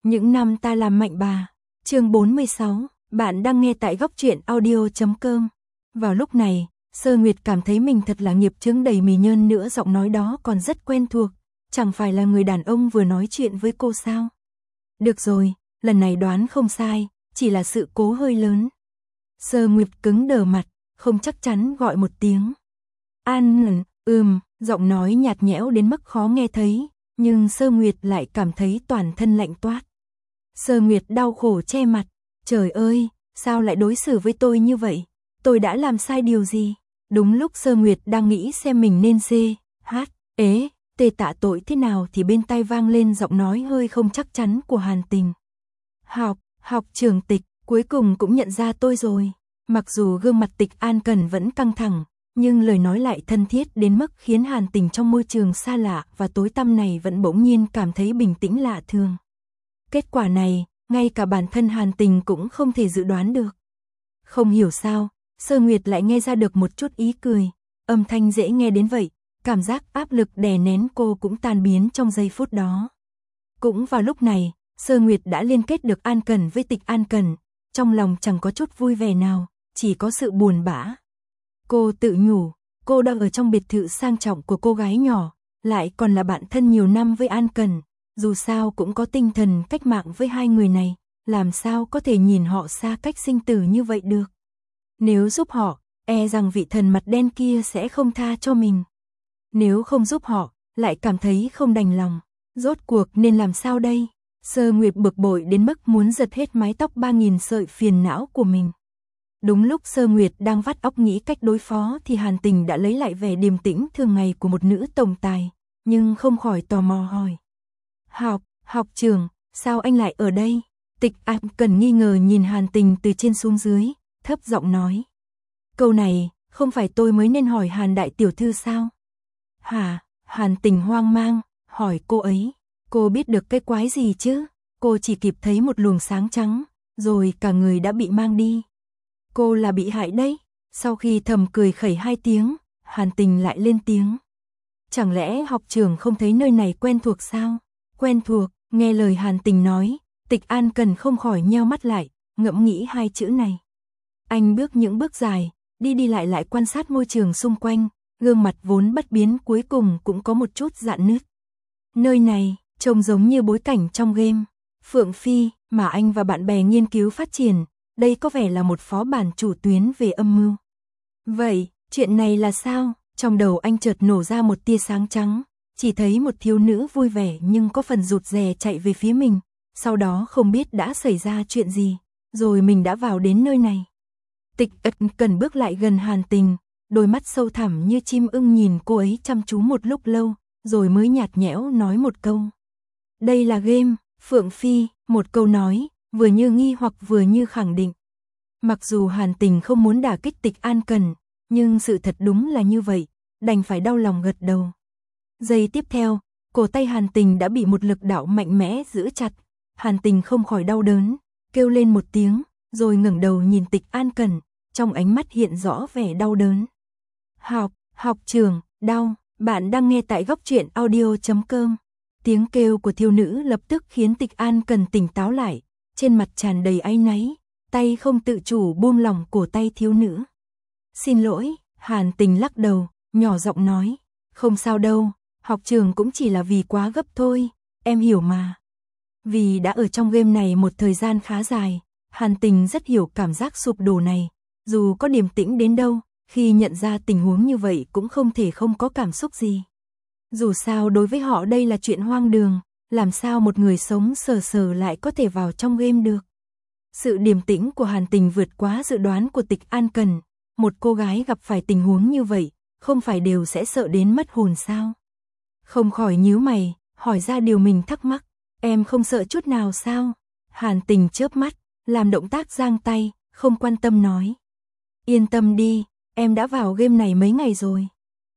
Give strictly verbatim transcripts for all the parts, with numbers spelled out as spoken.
Những năm ta làm mạnh bà. Chương bốn mươi sáu, bạn đang nghe tại góc truyện audio chấm com. Vào lúc này, Sơ Nguyệt cảm thấy mình thật là nghiệp chướng đầy mì nhơn nữa, giọng nói đó còn rất quen thuộc, chẳng phải là người đàn ông vừa nói chuyện với cô sao? Được rồi, lần này đoán không sai, chỉ là sự cố hơi lớn. Sơ Nguyệt cứng đờ mặt, không chắc chắn gọi một tiếng. An, ừm, giọng nói nhạt nhẽo đến mức khó nghe thấy, nhưng Sơ Nguyệt lại cảm thấy toàn thân lạnh toát. Sơ Nguyệt đau khổ che mặt, trời ơi, sao lại đối xử với tôi như vậy? Tôi đã làm sai điều gì? Đúng lúc Sơ Nguyệt đang nghĩ xem mình nên xê, hát, ế, tê tạ tội thế nào thì bên tai vang lên giọng nói hơi không chắc chắn của Hàn Tình. Học, học trưởng Tịch, cuối cùng cũng nhận ra tôi rồi. Mặc dù gương mặt Tịch An Cần vẫn căng thẳng, nhưng lời nói lại thân thiết đến mức khiến Hàn Tình trong môi trường xa lạ và tối tăm này vẫn bỗng nhiên cảm thấy bình tĩnh lạ thường. Kết quả này, ngay cả bản thân Hàn Tình cũng không thể dự đoán được. Không hiểu sao, Sơ Nguyệt lại nghe ra được một chút ý cười, âm thanh dễ nghe đến vậy, cảm giác áp lực đè nén cô cũng tan biến trong giây phút đó. Cũng vào lúc này, Sơ Nguyệt đã liên kết được An Cần với Tịch An Cần, trong lòng chẳng có chút vui vẻ nào, chỉ có sự buồn bã. Cô tự nhủ, cô đang ở trong biệt thự sang trọng của cô gái nhỏ, lại còn là bạn thân nhiều năm với An Cần, dù sao cũng có tinh thần cách mạng với hai người này, làm sao có thể nhìn họ xa cách sinh tử như vậy được. Nếu giúp họ, e rằng vị thần mặt đen kia sẽ không tha cho mình. Nếu không giúp họ, lại cảm thấy không đành lòng. Rốt cuộc nên làm sao đây? Sơ Nguyệt bực bội đến mức muốn giật hết mái tóc ba nghìn sợi phiền não của mình. Đúng lúc Sơ Nguyệt đang vắt óc nghĩ cách đối phó thì Hàn Tình đã lấy lại vẻ điềm tĩnh thường ngày của một nữ tổng tài, nhưng không khỏi tò mò hỏi. Học, học trưởng, sao anh lại ở đây? Tịch An Cần nghi ngờ nhìn Hàn Tình từ trên xuống dưới, thấp giọng nói. Câu này, không phải tôi mới nên hỏi Hàn đại tiểu thư sao? Hả? Hàn Tình hoang mang, hỏi cô ấy. Cô biết được cái quái gì chứ? Cô chỉ kịp thấy một luồng sáng trắng, rồi cả người đã bị mang đi. Cô là bị hại đấy. Sau khi thầm cười khẩy hai tiếng, Hàn Tình lại lên tiếng. Chẳng lẽ học trưởng không thấy nơi này quen thuộc sao? Quen thuộc, nghe lời Hàn Tình nói, Tịch An Cần không khỏi nheo mắt lại, ngẫm nghĩ hai chữ này. Anh bước những bước dài, đi đi lại lại quan sát môi trường xung quanh, gương mặt vốn bất biến cuối cùng cũng có một chút rạn nứt. Nơi này, trông giống như bối cảnh trong game Phượng Phi mà anh và bạn bè nghiên cứu phát triển, đây có vẻ là một phó bản chủ tuyến về âm mưu. Vậy, chuyện này là sao? Trong đầu anh chợt nổ ra một tia sáng trắng, chỉ thấy một thiếu nữ vui vẻ nhưng có phần rụt rè chạy về phía mình, sau đó không biết đã xảy ra chuyện gì, rồi mình đã vào đến nơi này. Tịch An Cần bước lại gần Hàn Tình, đôi mắt sâu thẳm như chim ưng nhìn cô ấy chăm chú một lúc lâu, rồi mới nhạt nhẽo nói một câu. Đây là game Phượng Phi, một câu nói, vừa như nghi hoặc vừa như khẳng định. Mặc dù Hàn Tình không muốn đả kích Tịch An Cần, nhưng sự thật đúng là như vậy, đành phải đau lòng gật đầu. Giây tiếp theo, cổ tay Hàn Tình đã bị một lực đạo mạnh mẽ giữ chặt, Hàn Tình không khỏi đau đớn, kêu lên một tiếng, rồi ngẩng đầu nhìn Tịch An Cần, trong ánh mắt hiện rõ vẻ đau đớn. Học, học trưởng, đau, bạn đang nghe tại góc truyện audio chấm com. Tiếng kêu của thiếu nữ lập tức khiến Tịch An Cần tỉnh táo lại, trên mặt tràn đầy áy náy, tay không tự chủ buông lỏng cổ tay thiếu nữ. Xin lỗi, Hàn Tình lắc đầu, nhỏ giọng nói, không sao đâu, học trường cũng chỉ là vì quá gấp thôi, em hiểu mà. Vì đã ở trong game này một thời gian khá dài, Hàn Tình rất hiểu cảm giác sụp đổ này, dù có điềm tĩnh đến đâu, khi nhận ra tình huống như vậy cũng không thể không có cảm xúc gì. Dù sao đối với họ đây là chuyện hoang đường, làm sao một người sống sờ sờ lại có thể vào trong game được. Sự điềm tĩnh của Hàn Tình vượt quá dự đoán của Tịch An Cần, một cô gái gặp phải tình huống như vậy, không phải đều sẽ sợ đến mất hồn sao? Không khỏi nhíu mày, hỏi ra điều mình thắc mắc, em không sợ chút nào sao? Hàn Tình chớp mắt, làm động tác giang tay, không quan tâm nói. Yên tâm đi, em đã vào game này mấy ngày rồi.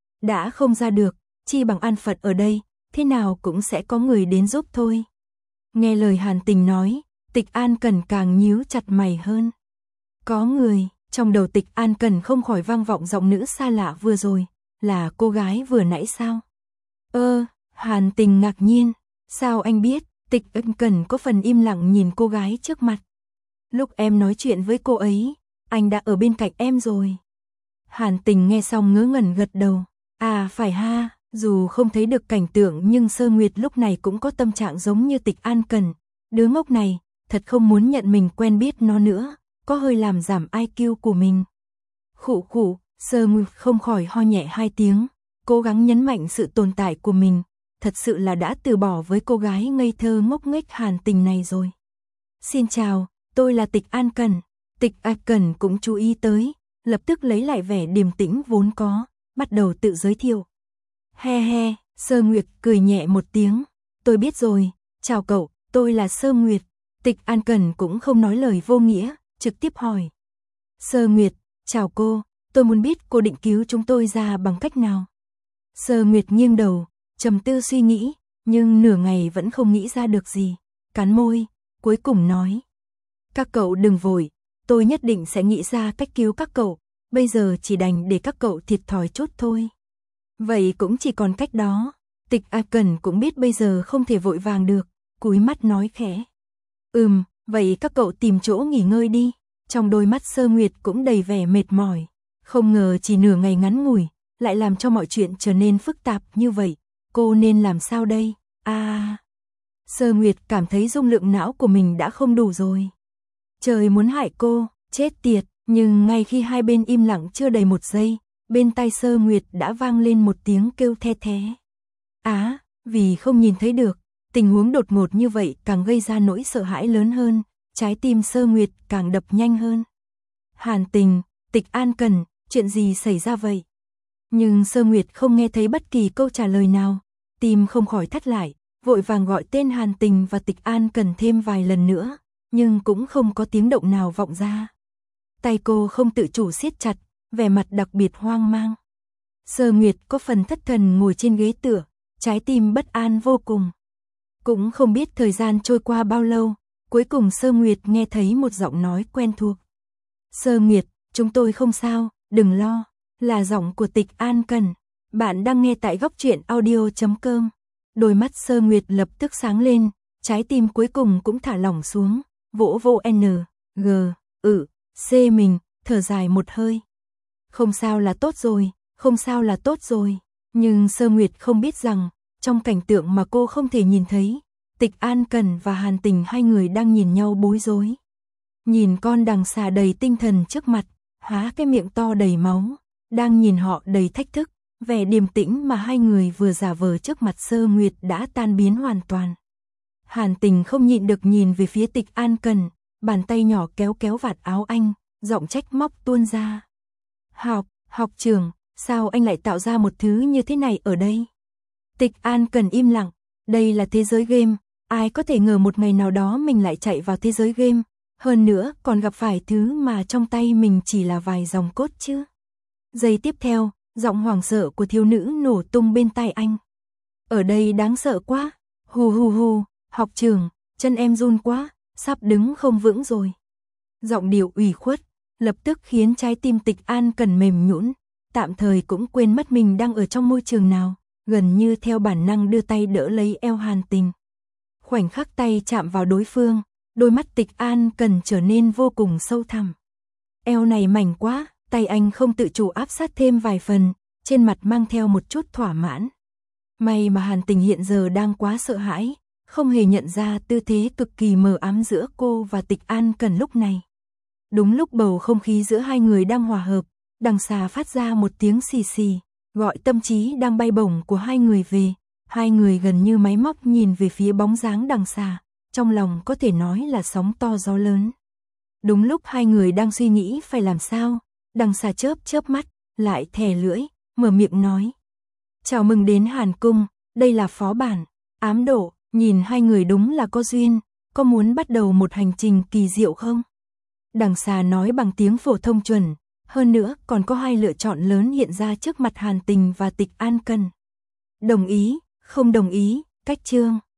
Đã không ra được, chi bằng an phận ở đây, thế nào cũng sẽ có người đến giúp thôi. Nghe lời Hàn Tình nói, Tịch An Cần càng nhíu chặt mày hơn. Có người, trong đầu Tịch An Cần không khỏi vang vọng giọng nữ xa lạ vừa rồi, là cô gái vừa nãy sao? Ơ, Hàn Tình ngạc nhiên, sao anh biết? Tịch Ân Cần có phần im lặng nhìn cô gái trước mặt. Lúc em nói chuyện với cô ấy, anh đã ở bên cạnh em rồi. Hàn Tình nghe xong ngớ ngẩn gật đầu. À phải ha, dù không thấy được cảnh tượng nhưng Sơ Nguyệt lúc này cũng có tâm trạng giống như Tịch An Cần. Đứa ngốc này, thật không muốn nhận mình quen biết nó nữa, có hơi làm giảm i kiu của mình. Khụ khụ, Sơ Nguyệt không khỏi ho nhẹ hai tiếng, cố gắng nhấn mạnh sự tồn tại của mình. Thật sự là đã từ bỏ với cô gái ngây thơ ngốc nghếch Hàn Tình này rồi. Xin chào, tôi là Tịch An Cần. Tịch An Cần cũng chú ý tới, lập tức lấy lại vẻ điềm tĩnh vốn có, bắt đầu tự giới thiệu. He he, Sơ Nguyệt cười nhẹ một tiếng. Tôi biết rồi, chào cậu, tôi là Sơ Nguyệt. Tịch An Cần cũng không nói lời vô nghĩa, trực tiếp hỏi. Sơ Nguyệt, chào cô, tôi muốn biết cô định cứu chúng tôi ra bằng cách nào. Sơ Nguyệt nghiêng đầu, trầm tư suy nghĩ, nhưng nửa ngày vẫn không nghĩ ra được gì. Cắn môi, cuối cùng nói. Các cậu đừng vội, tôi nhất định sẽ nghĩ ra cách cứu các cậu, bây giờ chỉ đành để các cậu thiệt thòi chút thôi. Vậy cũng chỉ còn cách đó. Tịch A Cần cũng biết bây giờ không thể vội vàng được, cúi mắt nói khẽ. Ừm, vậy các cậu tìm chỗ nghỉ ngơi đi. Trong đôi mắt Sơ Nguyệt cũng đầy vẻ mệt mỏi. Không ngờ chỉ nửa ngày ngắn ngủi, lại làm cho mọi chuyện trở nên phức tạp như vậy. Cô nên làm sao đây? À... Sơ Nguyệt cảm thấy dung lượng não của mình đã không đủ rồi. Trời muốn hại cô, chết tiệt. Nhưng ngay khi hai bên im lặng chưa đầy một giây, bên tai Sơ Nguyệt đã vang lên một tiếng kêu the thé. Á, vì không nhìn thấy được, tình huống đột ngột như vậy càng gây ra nỗi sợ hãi lớn hơn, trái tim Sơ Nguyệt càng đập nhanh hơn. Hàn Tình, Tịch An Cần, chuyện gì xảy ra vậy? Nhưng Sơ Nguyệt không nghe thấy bất kỳ câu trả lời nào, tim không khỏi thắt lại, vội vàng gọi tên Hàn Tình và Tịch An Cần thêm vài lần nữa, nhưng cũng không có tiếng động nào vọng ra. Tay cô không tự chủ siết chặt, vẻ mặt đặc biệt hoang mang. Sơ Nguyệt có phần thất thần ngồi trên ghế tựa, trái tim bất an vô cùng. Cũng không biết thời gian trôi qua bao lâu, cuối cùng Sơ Nguyệt nghe thấy một giọng nói quen thuộc. Sơ Nguyệt, chúng tôi không sao, đừng lo, là giọng của Tịch An Cần. Bạn đang nghe tại góc truyện audio chấm com. Đôi mắt Sơ Nguyệt lập tức sáng lên, trái tim cuối cùng cũng thả lỏng xuống, vỗ vô N, G, ự, C mình, thở dài một hơi. Không sao là tốt rồi, không sao là tốt rồi. Nhưng Sơ Nguyệt không biết rằng, trong cảnh tượng mà cô không thể nhìn thấy, Tịch An Cần và Hàn Tình hai người đang nhìn nhau bối rối. Nhìn con đằng xà đầy tinh thần trước mặt, há cái miệng to đầy máu, đang nhìn họ đầy thách thức, vẻ điềm tĩnh mà hai người vừa giả vờ trước mặt Sơ Nguyệt đã tan biến hoàn toàn. Hàn Tình không nhịn được nhìn về phía Tịch An Cần, bàn tay nhỏ kéo kéo vạt áo anh, giọng trách móc tuôn ra. Học, học trưởng, sao anh lại tạo ra một thứ như thế này ở đây? Tịch An Cần im lặng, đây là thế giới game, ai có thể ngờ một ngày nào đó mình lại chạy vào thế giới game, hơn nữa còn gặp phải thứ mà trong tay mình chỉ là vài dòng cốt chứ. Giây tiếp theo, giọng hoảng sợ của thiếu nữ nổ tung bên tai anh. Ở đây đáng sợ quá, hù hù hù, học trưởng, chân em run quá, sắp đứng không vững rồi. Giọng điệu ủy khuất, lập tức khiến trái tim Tịch An Cần mềm nhũn, tạm thời cũng quên mất mình đang ở trong môi trường nào, gần như theo bản năng đưa tay đỡ lấy eo Hàn Tình. Khoảnh khắc tay chạm vào đối phương, đôi mắt Tịch An Cần trở nên vô cùng sâu thẳm. Eo này mảnh quá, tay anh không tự chủ áp sát thêm vài phần, trên mặt mang theo một chút thỏa mãn. May mà Hàn Tình hiện giờ đang quá sợ hãi, không hề nhận ra tư thế cực kỳ mờ ám giữa cô và Tịch An Cần lúc này. Đúng lúc bầu không khí giữa hai người đang hòa hợp, đằng xà phát ra một tiếng xì xì, gọi tâm trí đang bay bổng của hai người về. Hai người gần như máy móc nhìn về phía bóng dáng đằng xà, trong lòng có thể nói là sóng to gió lớn. Đúng lúc hai người đang suy nghĩ phải làm sao, đằng xà chớp chớp mắt, lại thè lưỡi, mở miệng nói. Chào mừng đến Hàn Cung, đây là phó bản, ám độ, nhìn hai người đúng là có duyên, có muốn bắt đầu một hành trình kỳ diệu không? Đằng xà nói bằng tiếng phổ thông chuẩn, hơn nữa còn có hai lựa chọn lớn hiện ra trước mặt Hàn Tình và Tịch An Cần. Đồng ý, không đồng ý, cách chương.